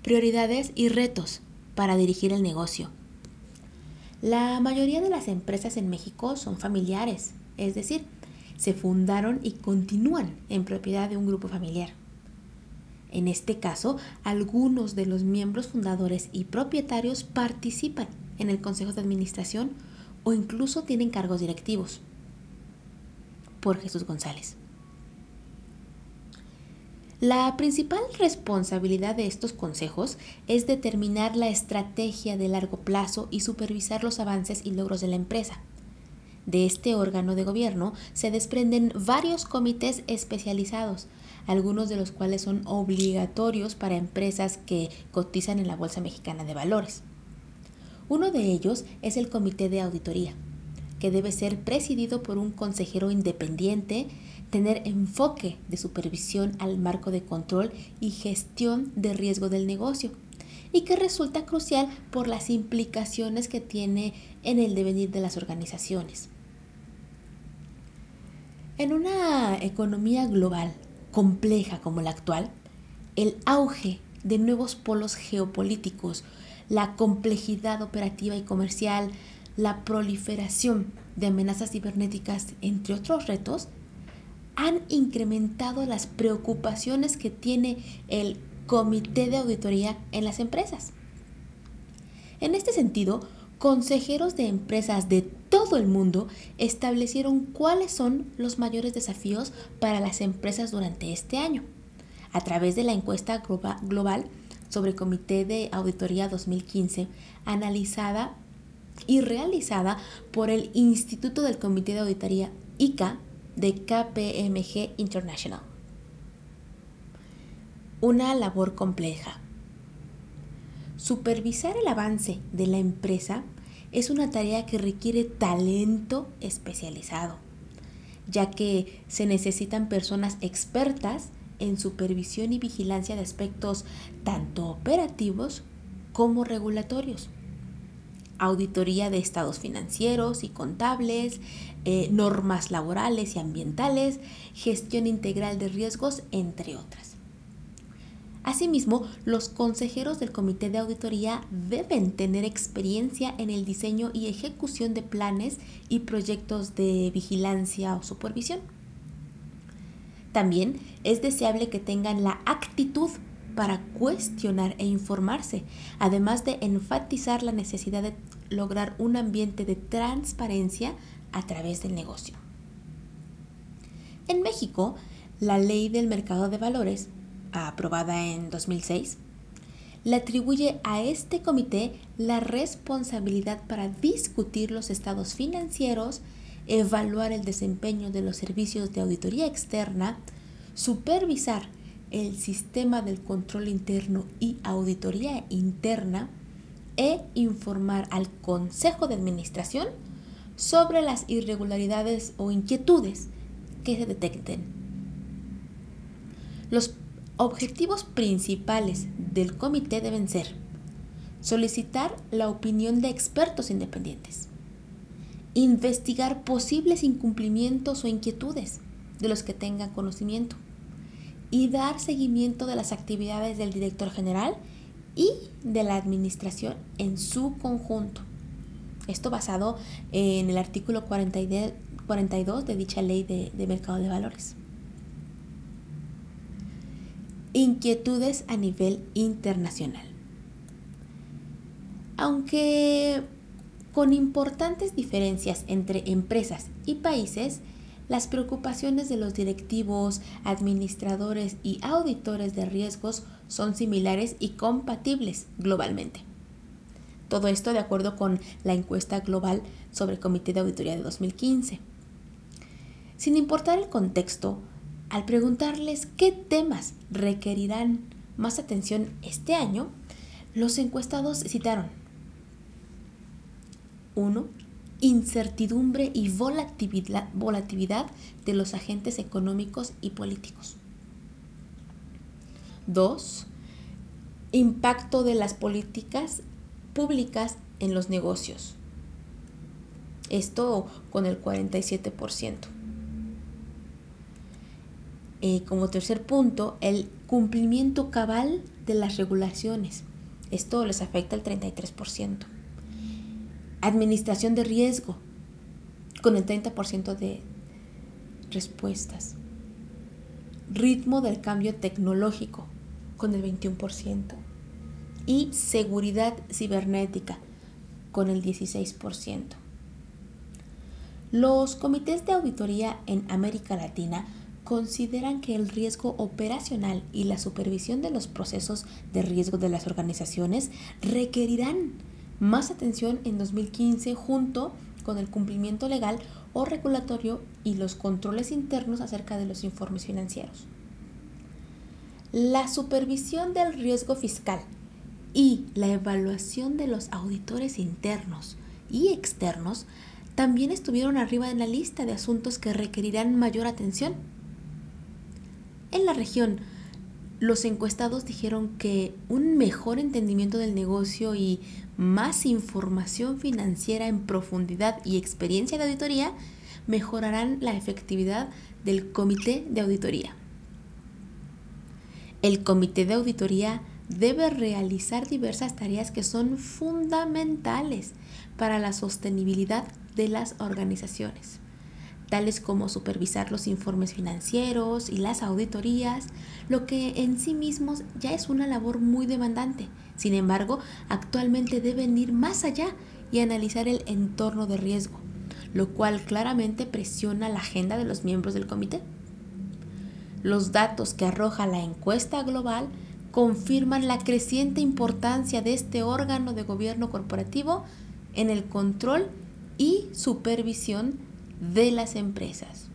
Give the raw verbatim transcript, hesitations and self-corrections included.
Prioridades y retos para dirigir el negocio. La mayoría de las empresas en México son familiares, es decir, se fundaron y continúan en propiedad de un grupo familiar. En este caso, algunos de los miembros fundadores y propietarios participan en el consejo de administración o incluso tienen cargos directivos. Por Jesús González. La principal responsabilidad de estos consejos es determinar la estrategia de largo plazo y supervisar los avances y logros de la empresa. De este órgano de gobierno se desprenden varios comités especializados, algunos de los cuales son obligatorios para empresas que cotizan en la Bolsa Mexicana de Valores. Uno de ellos es el Comité de Auditoría, que debe ser presidido por un consejero independiente, tener enfoque de supervisión al marco de control y gestión de riesgo del negocio, y que resulta crucial por las implicaciones que tiene en el devenir de las organizaciones. En una economía global compleja como la actual, el auge de nuevos polos geopolíticos, la complejidad operativa y comercial, la proliferación de amenazas cibernéticas, entre otros retos, han incrementado las preocupaciones que tiene el Comité de Auditoría en las empresas. En este sentido, consejeros de empresas de todo el mundo establecieron cuáles son los mayores desafíos para las empresas durante este año, a través de la encuesta global sobre el Comité de Auditoría dos mil quince, analizada y realizada por el Instituto del Comité de Auditoría I C A de K P M G International. Una labor compleja. Supervisar el avance de la empresa es una tarea que requiere talento especializado, ya que se necesitan personas expertas en supervisión y vigilancia de aspectos tanto operativos como regulatorios. Auditoría de estados financieros y contables, eh, normas laborales y ambientales, gestión integral de riesgos, entre otras. Asimismo, los consejeros del Comité de Auditoría deben tener experiencia en el diseño y ejecución de planes y proyectos de vigilancia o supervisión. También es deseable que tengan la actitud para cuestionar e informarse, además de enfatizar la necesidad de lograr un ambiente de transparencia a través del negocio. En México, la Ley del Mercado de Valores, aprobada en dos mil seis, le atribuye a este comité la responsabilidad para discutir los estados financieros, evaluar el desempeño de los servicios de auditoría externa, supervisar el sistema del control interno y auditoría interna e informar al Consejo de Administración sobre las irregularidades o inquietudes que se detecten. Los objetivos principales del comité deben ser: solicitar la opinión de expertos independientes, investigar posibles incumplimientos o inquietudes de los que tengan conocimiento y dar seguimiento de las actividades del director general y de la administración en su conjunto. Esto basado en el artículo cuarenta y dos de dicha ley de, de mercado de valores. Inquietudes a nivel internacional. Aunque con importantes diferencias entre empresas y países, las preocupaciones de los directivos, administradores y auditores de riesgos son similares y compatibles globalmente. Todo esto de acuerdo con la encuesta global sobre el Comité de Auditoría de dos mil quince. Sin importar el contexto, al preguntarles qué temas requerirán más atención este año, los encuestados citaron: uno. Incertidumbre y volatilidad, volatilidad de los agentes económicos y políticos. dos. Impacto de las políticas públicas en los negocios. Esto con el cuarenta y siete por ciento. Eh, como tercer punto, el Cumplimiento cabal de las regulaciones. Esto les afecta al treinta y tres por ciento. Administración de riesgo, con el treinta por ciento de respuestas. Ritmo del cambio tecnológico, con el veintiuno por ciento. Y seguridad cibernética, con el dieciséis por ciento. Los comités de auditoría en América Latina consideran que el riesgo operacional y la supervisión de los procesos de riesgo de las organizaciones requerirán más atención en dos mil quince junto con el cumplimiento legal o regulatorio y los controles internos acerca de los informes financieros. La supervisión del riesgo fiscal y la evaluación de los auditores internos y externos también estuvieron arriba en la lista de asuntos que requerirán mayor atención. En la región, los encuestados dijeron que un mejor entendimiento del negocio y más información financiera en profundidad y experiencia de auditoría mejorarán la efectividad del comité de auditoría. El comité de auditoría debe realizar diversas tareas que son fundamentales para la sostenibilidad de las organizaciones, tales como supervisar los informes financieros y las auditorías, lo que en sí mismos ya es una labor muy demandante. Sin embargo, actualmente deben ir más allá y analizar el entorno de riesgo, lo cual claramente presiona la agenda de los miembros del comité. Los datos que arroja la encuesta global confirman la creciente importancia de este órgano de gobierno corporativo en el control y supervisión de las empresas.